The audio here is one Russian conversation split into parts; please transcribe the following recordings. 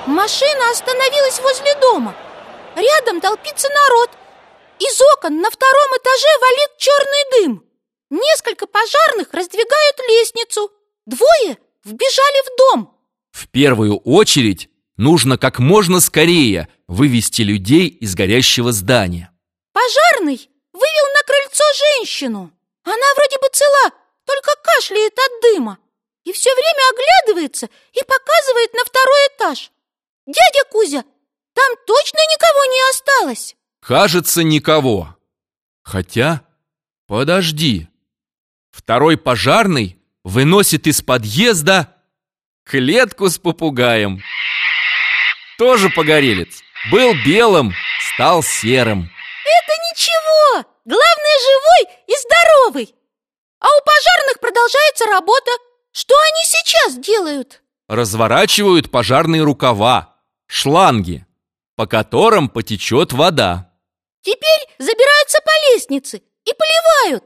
Машина остановилась возле дома. Рядом толпится народ. Из окон на втором этаже валит черный дым. Несколько пожарных раздвигают лестницу. Двое вбежали в дом. В первую очередь нужно как можно скорее вывести людей из горящего здания. Пожарный вывел на крыльцо женщину. Она вроде бы цела, только кашляет от дыма. И все время оглядывается и показывает на второй этаж. Дядя Кузя, там точно никого не осталось? Кажется, никого. Хотя, подожди. Второй пожарный выносит из подъезда клетку с попугаем. Тоже погорелец. Был белым, стал серым. Это ничего. Главное, живой и здоровый. А у пожарных продолжается работа. Что они сейчас делают? Разворачивают пожарные рукава, шланги, по которым потечет вода. Теперь забираются по лестнице и поливают.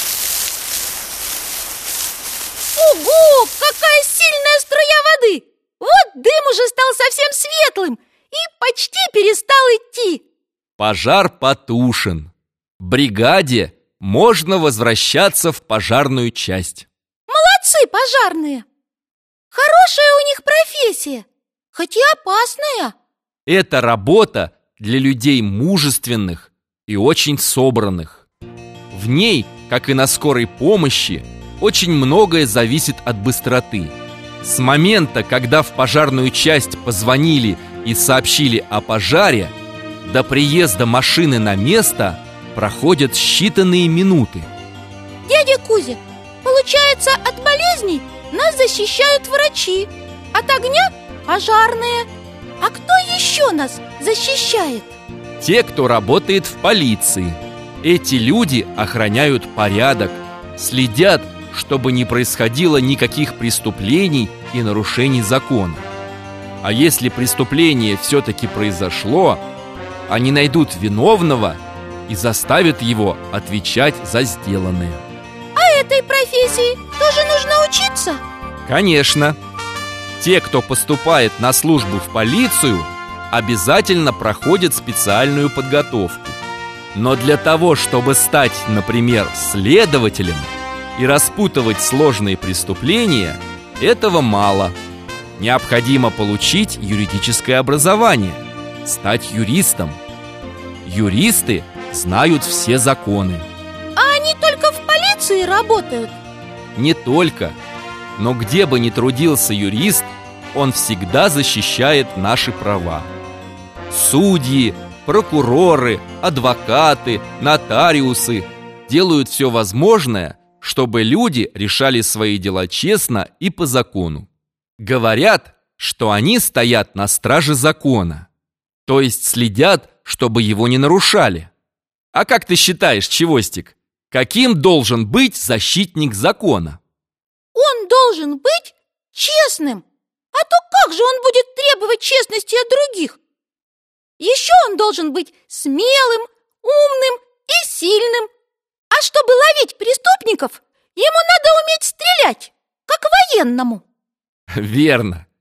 Ого, какая сильная струя воды! Вот дым уже стал совсем светлым и почти перестал идти. Пожар потушен. Бригаде можно возвращаться в пожарную часть. Молодцы пожарные! Хорошая у них профессия, хоть и опасная. Это работа для людей мужественных и очень собранных. В ней, как и на скорой помощи, очень многое зависит от быстроты. С момента, когда в пожарную часть позвонили и сообщили о пожаре, до приезда машины на место проходят считанные минуты. Дядя Кузя, получается, от болезней нас защищают врачи, от огня – пожарные. А кто еще нас защищает? Те, кто работает в полиции. Эти люди охраняют порядок, следят, чтобы не происходило никаких преступлений и нарушений закона. А если преступление все-таки произошло, они найдут виновного и заставят его отвечать за сделанное. А этой профессии тоже нужно учиться? Конечно. Те, кто поступает на службу в полицию, обязательно проходят специальную подготовку. Но для того, чтобы стать, например, следователем и распутывать сложные преступления, этого мало. Необходимо получить юридическое образование, стать юристом. Юристы знают все законы. А они только в полиции работают? Не только. Но где бы ни трудился юрист, он всегда защищает наши права. Судьи, прокуроры, адвокаты, нотариусы делают все возможное, чтобы люди решали свои дела честно и по закону. Говорят, что они стоят на страже закона, то есть следят, чтобы его не нарушали. А как ты считаешь, Чевостик, каким должен быть защитник закона? Он должен быть честным. А то как же он будет требовать честности от других? Еще он должен быть смелым, умным и сильным. А чтобы ловить преступников, ему надо уметь стрелять, как военному. Верно.